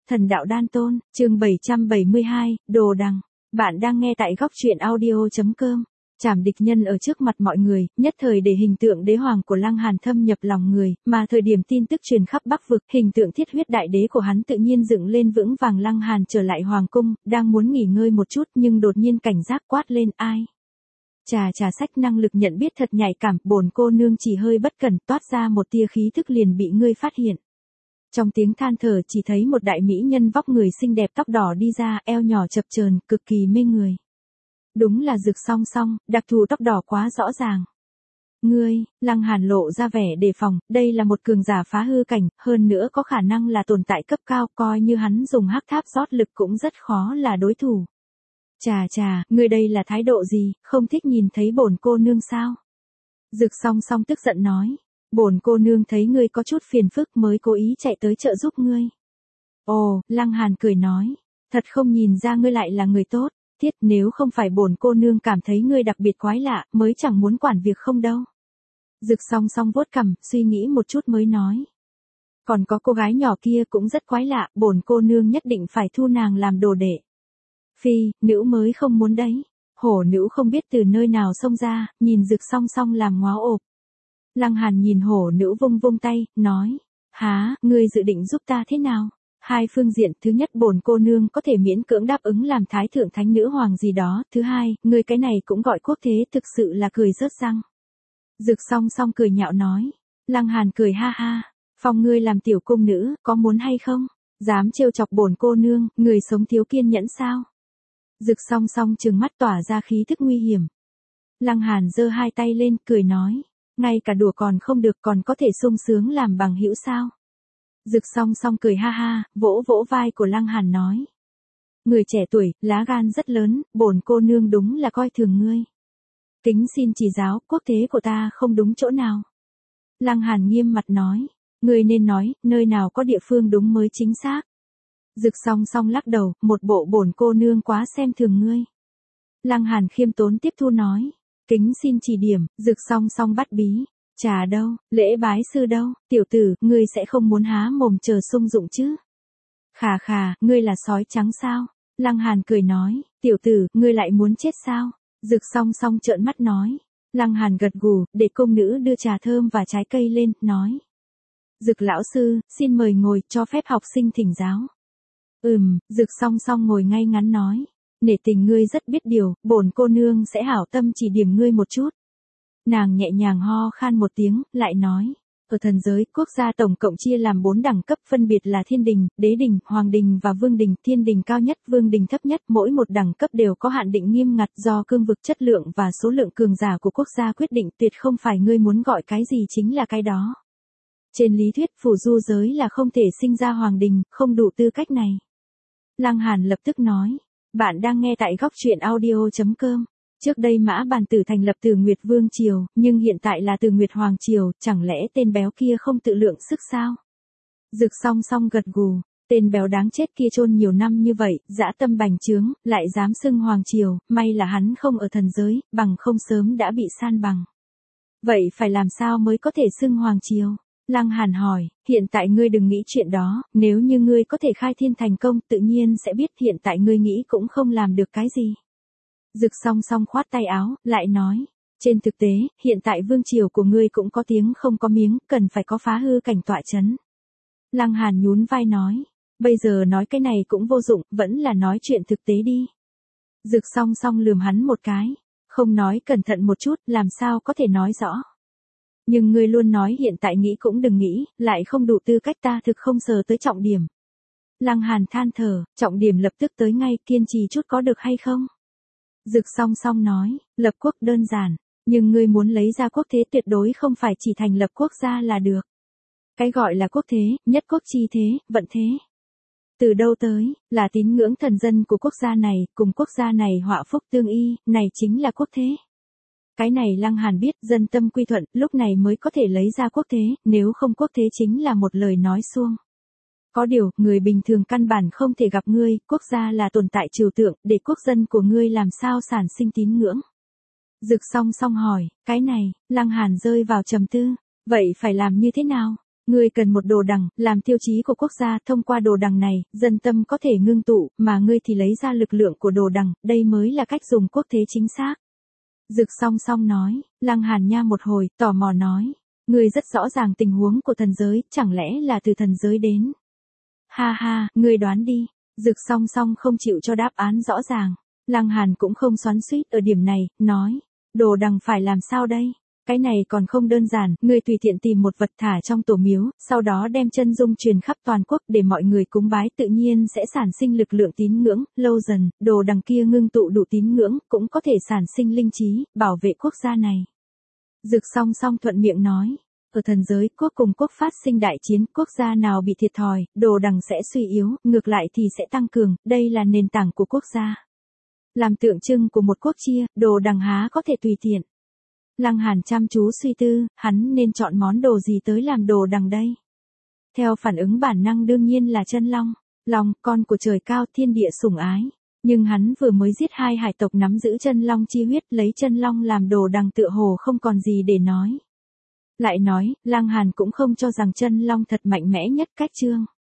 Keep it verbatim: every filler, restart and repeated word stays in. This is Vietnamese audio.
Thần đạo đan tôn, chương bảy trăm bảy mươi hai, đồ đằng. Bạn đang nghe tại góc truyện audio chấm com. Trảm địch nhân ở trước mặt mọi người, nhất thời để hình tượng đế hoàng của Lăng Hàn thâm nhập lòng người, mà thời điểm tin tức truyền khắp Bắc vực, hình tượng thiết huyết đại đế của hắn tự nhiên dựng lên vững vàng. Lăng Hàn trở lại hoàng cung, đang muốn nghỉ ngơi một chút nhưng đột nhiên cảnh giác quát lên ai. Trà trà sách năng lực nhận biết thật nhạy cảm, bổn cô nương chỉ hơi bất cẩn toát ra một tia khí thức liền bị ngươi phát hiện. Trong tiếng than thở chỉ thấy một đại mỹ nhân vóc người xinh đẹp tóc đỏ đi ra, eo nhỏ chập chờn, cực kỳ mê người. Đúng là Dực Song Song, đặc thù tóc đỏ quá rõ ràng. Ngươi, Lăng Hàn lộ ra vẻ đề phòng, đây là một cường giả phá hư cảnh, hơn nữa có khả năng là tồn tại cấp cao, coi như hắn dùng hắc tháp rót lực cũng rất khó là đối thủ. Chà chà, ngươi đây là thái độ gì, không thích nhìn thấy bổn cô nương sao? Dực Song Song tức giận nói. Bổn cô nương thấy ngươi có chút phiền phức mới cố ý chạy tới trợ giúp ngươi. Ồ, Lăng Hàn cười nói, thật không nhìn ra ngươi lại là người tốt, thiết nếu không phải bổn cô nương cảm thấy ngươi đặc biệt quái lạ, mới chẳng muốn quản việc không đâu. Dực Song Song vuốt cằm, suy nghĩ một chút mới nói. Còn có cô gái nhỏ kia cũng rất quái lạ, bổn cô nương nhất định phải thu nàng làm đồ đệ. Phi, nữ mới không muốn đấy. Hổ nữ không biết từ nơi nào xông ra, nhìn Dực Song Song làm ngó ộp. Lăng Hàn nhìn hổ nữ vung vung tay, nói, há, ngươi dự định giúp ta thế nào? Hai phương diện, thứ nhất bổn cô nương có thể miễn cưỡng đáp ứng làm thái thượng thánh nữ hoàng gì đó, thứ hai, ngươi cái này cũng gọi quốc thế, thực sự là cười rớt răng. Dực Song Song cười nhạo nói, Lăng Hàn cười ha ha, phong ngươi làm tiểu cung nữ, có muốn hay không? Dám trêu chọc bổn cô nương, người sống thiếu kiên nhẫn sao? Dực Song Song trừng mắt tỏa ra khí thức nguy hiểm. Lăng Hàn giơ hai tay lên, cười nói. Ngay cả đùa còn không được còn có thể sung sướng làm bằng hữu sao. Dực Song Song cười ha ha, vỗ vỗ vai của Lăng Hàn nói. Người trẻ tuổi, lá gan rất lớn, bổn cô nương đúng là coi thường ngươi. Kính xin chỉ giáo, quốc thế của ta không đúng chỗ nào. Lăng Hàn nghiêm mặt nói, ngươi nên nói, nơi nào có địa phương đúng mới chính xác. Dực Song Song lắc đầu, một bộ bổn cô nương quá xem thường ngươi. Lăng Hàn khiêm tốn tiếp thu nói. Kính xin chỉ điểm, Dực Song Song bắt bí. Trà đâu, lễ bái sư đâu, tiểu tử, ngươi sẽ không muốn há mồm chờ sung dụng chứ? Khà khà, ngươi là sói trắng sao? Lăng Hàn cười nói, tiểu tử, ngươi lại muốn chết sao? Dực Song Song trợn mắt nói. Lăng Hàn gật gù, để công nữ đưa trà thơm và trái cây lên, nói. Dực lão sư, xin mời ngồi, cho phép học sinh thỉnh giáo. Ừm, Dực Song Song ngồi ngay ngắn nói. Nể tình ngươi rất biết điều, bổn cô nương sẽ hảo tâm chỉ điểm ngươi một chút. Nàng nhẹ nhàng ho khan một tiếng, lại nói. Ở thần giới, quốc gia tổng cộng chia làm bốn đẳng cấp phân biệt là thiên đình, đế đình, hoàng đình và vương đình. Thiên đình cao nhất, vương đình thấp nhất, mỗi một đẳng cấp đều có hạn định nghiêm ngặt do cương vực chất lượng và số lượng cường giả của quốc gia quyết định, tuyệt không phải ngươi muốn gọi cái gì chính là cái đó. Trên lý thuyết, phù du giới là không thể sinh ra hoàng đình, không đủ tư cách này. Lăng Hàn lập tức nói. Bạn đang nghe tại góc truyện audio chấm com. Trước đây Mã Bàn Tử thành lập Từ Nguyệt Vương Triều, nhưng hiện tại là Từ Nguyệt Hoàng Triều, chẳng lẽ tên béo kia không tự lượng sức sao? Dực Song Song gật gù, tên béo đáng chết kia chôn nhiều năm như vậy, dã tâm bành trướng, lại dám xưng Hoàng Triều, may là hắn không ở thần giới, bằng không sớm đã bị san bằng. Vậy phải làm sao mới có thể xưng Hoàng Triều? Lăng Hàn hỏi, hiện tại ngươi đừng nghĩ chuyện đó, nếu như ngươi có thể khai thiên thành công tự nhiên sẽ biết hiện tại ngươi nghĩ cũng không làm được cái gì. Dực Song Song khoát tay áo, lại nói, trên thực tế, hiện tại vương triều của ngươi cũng có tiếng không có miếng, cần phải có phá hư cảnh tọa chấn. Lăng Hàn nhún vai nói, bây giờ nói cái này cũng vô dụng, vẫn là nói chuyện thực tế đi. Dực Song Song lườm hắn một cái, không nói cẩn thận một chút, làm sao có thể nói rõ. Nhưng ngươi luôn nói hiện tại nghĩ cũng đừng nghĩ, lại không đủ tư cách ta thực không sờ tới trọng điểm. Lăng Hàn than thở, trọng điểm lập tức tới ngay, kiên trì chút có được hay không? Dực Song Song nói, lập quốc đơn giản, nhưng ngươi muốn lấy ra quốc thế tuyệt đối không phải chỉ thành lập quốc gia là được. Cái gọi là quốc thế, nhất quốc chi thế, vận thế. Từ đâu tới, là tín ngưỡng thần dân của quốc gia này, cùng quốc gia này họa phúc tương y, này chính là quốc thế. Cái này Lăng Hàn biết, dân tâm quy thuận, lúc này mới có thể lấy ra quốc thế, nếu không quốc thế chính là một lời nói suông. Có điều, người bình thường căn bản không thể gặp ngươi, quốc gia là tồn tại trừu tượng, để quốc dân của ngươi làm sao sản sinh tín ngưỡng. Dực Song Song hỏi, cái này, Lăng Hàn rơi vào trầm tư, vậy phải làm như thế nào? Ngươi cần một đồ đằng, làm tiêu chí của quốc gia, thông qua đồ đằng này, dân tâm có thể ngưng tụ, mà ngươi thì lấy ra lực lượng của đồ đằng, đây mới là cách dùng quốc thế chính xác. Dực song song nói, Lăng Hàn Nha một hồi, tò mò nói, ngươi rất rõ ràng tình huống của thần giới, chẳng lẽ là từ thần giới đến? Ha ha, ngươi đoán đi. Dực song song không chịu cho đáp án rõ ràng. Lăng Hàn cũng không xoắn xuýt ở điểm này, nói, đồ đằng phải làm sao đây? Cái này còn không đơn giản, ngươi tùy tiện tìm một vật thả trong tổ miếu, sau đó đem chân dung truyền khắp toàn quốc để mọi người cúng bái, tự nhiên sẽ sản sinh lực lượng tín ngưỡng, lâu dần, đồ đằng kia ngưng tụ đủ tín ngưỡng, cũng có thể sản sinh linh trí, bảo vệ quốc gia này. Dực song song thuận miệng nói, ở thần giới, quốc cùng quốc phát sinh đại chiến, quốc gia nào bị thiệt thòi, đồ đằng sẽ suy yếu, ngược lại thì sẽ tăng cường, đây là nền tảng của quốc gia. Làm tượng trưng của một quốc chia, đồ đằng há có thể tùy tiện. Lăng Hàn chăm chú suy tư, hắn nên chọn món đồ gì tới làm đồ đằng đây? Theo phản ứng bản năng đương nhiên là chân long, long, con của trời cao, thiên địa sủng ái. Nhưng hắn vừa mới giết hai hải tộc nắm giữ chân long chi huyết, lấy chân long làm đồ đằng tựa hồ không còn gì để nói. Lại nói, Lăng Hàn cũng không cho rằng chân long thật mạnh mẽ nhất cách chương.